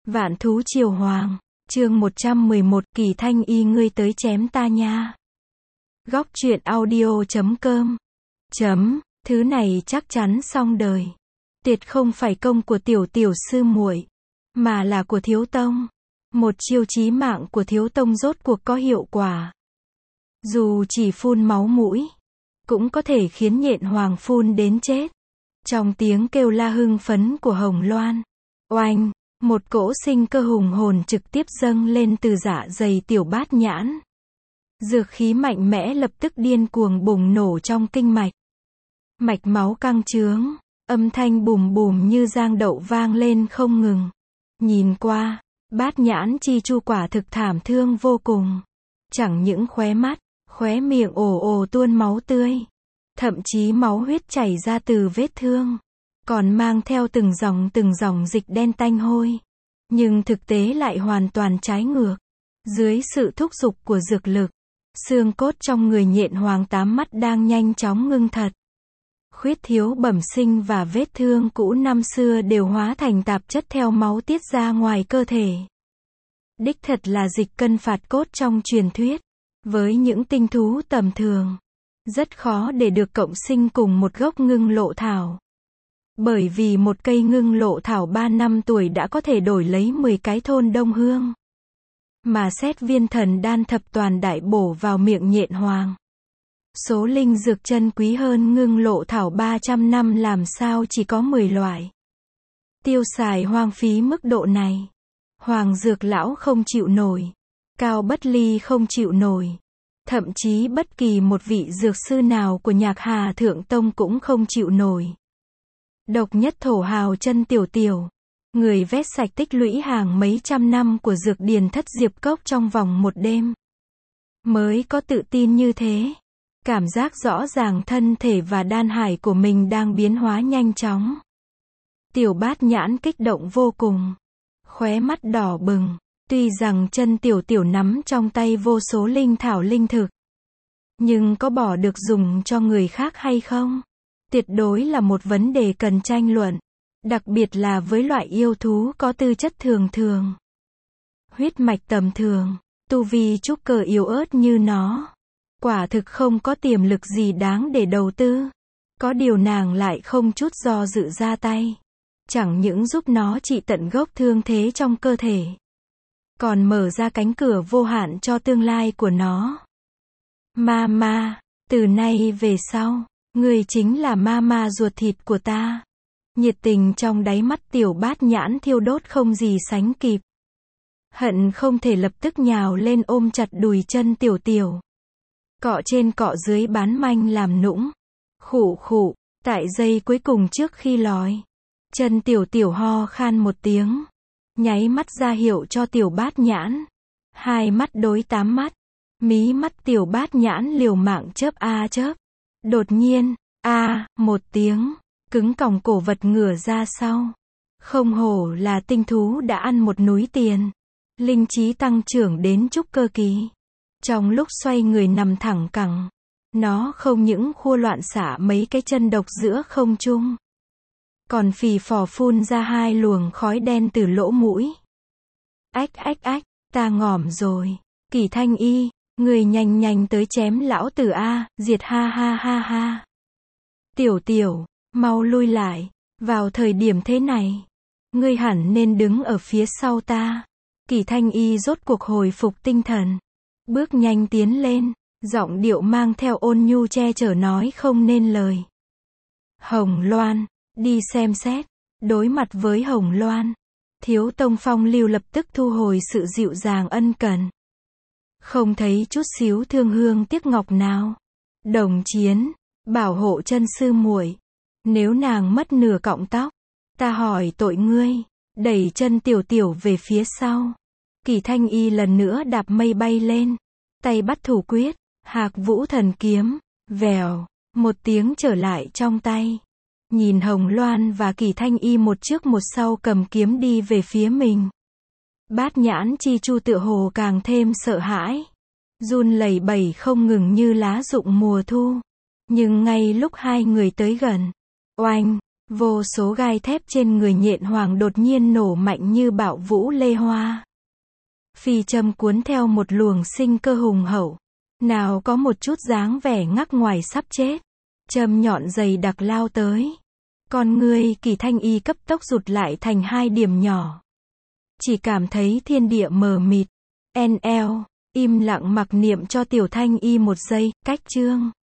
Vạn thú triều hoàng, chương 111, Kỳ Thanh Y ngươi tới chém ta nha. Góc truyện audio.com Thứ này chắc chắn xong đời. Tuyệt không phải công của tiểu sư muội, mà là của thiếu tông. Một chiêu chí mạng của thiếu tông rốt cuộc có hiệu quả. Dù chỉ phun máu mũi, cũng có thể khiến nhện hoàng phun đến chết. Trong tiếng kêu la hưng phấn của Hồng Loan, oanh, một cỗ sinh cơ hùng hồn trực tiếp dâng lên từ dạ dày tiểu bát nhãn. Dược khí mạnh mẽ lập tức điên cuồng bùng nổ trong kinh mạch. Mạch máu căng trướng, âm thanh bùm bùm như giang đậu vang lên không ngừng. Nhìn qua, bát nhãn chi chu quả thực thảm thương vô cùng. Chẳng những khóe mắt, khóe miệng ồ ồ tuôn máu tươi. Thậm chí máu huyết chảy ra từ vết thương, còn mang theo từng dòng dịch đen tanh hôi. Nhưng thực tế lại hoàn toàn trái ngược. Dưới sự thúc giục của dược lực, xương cốt trong người nhện hoàng tám mắt đang nhanh chóng ngưng thật. Khuyết thiếu bẩm sinh và vết thương cũ năm xưa đều hóa thành tạp chất theo máu tiết ra ngoài cơ thể. Đích thật là dịch cân phạt cốt trong truyền thuyết. Với những tinh thú tầm thường, rất khó để được cộng sinh cùng một gốc ngưng lộ thảo. Bởi vì một cây ngưng lộ thảo 3 năm tuổi đã có thể đổi lấy 10 cái thôn đông hương. Mà xét viên thần đan thập toàn đại bổ vào miệng nhện hoàng. Số linh dược chân quý hơn ngưng lộ thảo 300 năm làm sao chỉ có 10 loại. Tiêu xài hoang phí mức độ này. Hoàng dược lão không chịu nổi. Cao Bất Ly không chịu nổi. Thậm chí bất kỳ một vị dược sư nào của Nhạc Hà Thượng Tông cũng không chịu nổi. Độc nhất thổ hào chân tiểu, người vét sạch tích lũy hàng mấy trăm năm của dược điền thất diệp cốc trong vòng một đêm. Mới có tự tin như thế. Cảm giác rõ ràng thân thể và đan hải của mình đang biến hóa nhanh chóng. Tiểu bát nhãn kích động vô cùng. Khóe mắt đỏ bừng. Tuy rằng chân tiểu nắm trong tay vô số linh thảo linh thực, nhưng có bỏ được dùng cho người khác hay không? Tuyệt đối là một vấn đề cần tranh luận. Đặc biệt là với loại yêu thú có tư chất thường. Huyết mạch tầm thường, tu vi trúc cơ yếu ớt như nó. Quả thực không có tiềm lực gì đáng để đầu tư. Có điều nàng lại không chút do dự ra tay. Chẳng những giúp nó trị tận gốc thương thế trong cơ thể, còn mở ra cánh cửa vô hạn cho tương lai của nó. Mama, từ nay về sau, ngươi chính là mama ruột thịt của ta. Nhiệt tình trong đáy mắt tiểu bát nhãn thiêu đốt không gì sánh kịp. Hận không thể lập tức nhào lên ôm chặt đùi chân tiểu. Cọ trên cọ dưới bán manh làm nũng. Khụ, tại giây cuối cùng trước khi lòi. Chân tiểu ho khan một tiếng. Nháy mắt ra hiệu cho tiểu bát nhãn. Hai mắt đối tám mắt. Mí mắt tiểu bát nhãn liều mạng chớp chớp. Đột nhiên, một tiếng, cứng còng cổ vật ngửa ra sau. Không hổ là tinh thú đã ăn một núi tiền. Linh trí tăng trưởng đến trúc cơ kỳ. Trong lúc xoay người nằm thẳng cẳng, nó không những khua loạn xả mấy cái chân độc giữa không trung, còn phì phò phun ra 2 luồng khói đen từ lỗ mũi. Ách, ta ngỏm rồi. Kỳ Thanh Y, người nhanh tới chém lão tử diệt ha. Tiểu, mau lui lại. Vào thời điểm thế này, ngươi hẳn nên đứng ở phía sau ta. Kỳ Thanh Y rốt cuộc hồi phục tinh thần. Bước nhanh tiến lên, giọng điệu mang theo ôn nhu che chở nói không nên lời. Hồng Loan, đi xem xét. Đối mặt với Hồng Loan, thiếu tông Phong Lưu lập tức thu hồi sự dịu dàng ân cần. Không thấy chút xíu thương hương tiếc ngọc nào. Đồng chiến, bảo hộ chân sư muội. Nếu nàng mất nửa cọng tóc, ta hỏi tội ngươi. Đẩy chân tiểu về phía sau. Kỳ Thanh Y lần nữa đạp mây bay lên. Tay bắt thủ quyết, Hạc Vũ Thần Kiếm, vèo, một tiếng trở lại trong tay. Nhìn Hồng Loan và Kỳ Thanh Y một trước một sau cầm kiếm đi về phía mình. Bát nhãn chi chu tựa hồ càng thêm sợ hãi. Run lẩy bẩy không ngừng như lá rụng mùa thu. Nhưng ngay lúc hai người tới gần, oanh, Vô số gai thép trên người Nhện Hoàng đột nhiên nổ mạnh như bạo vũ lê hoa. Phi châm cuốn theo một luồng sinh cơ hùng hậu. Nào có một chút dáng vẻ ngắc ngoài sắp chết. Châm nhọn dày đặc lao tới. Con ngươi Kỳ Thanh Y cấp tốc rụt lại thành hai điểm nhỏ. Chỉ cảm thấy thiên địa mờ mịt. NL, im lặng mặc niệm cho Tiểu Thanh Y một giây, cách chương.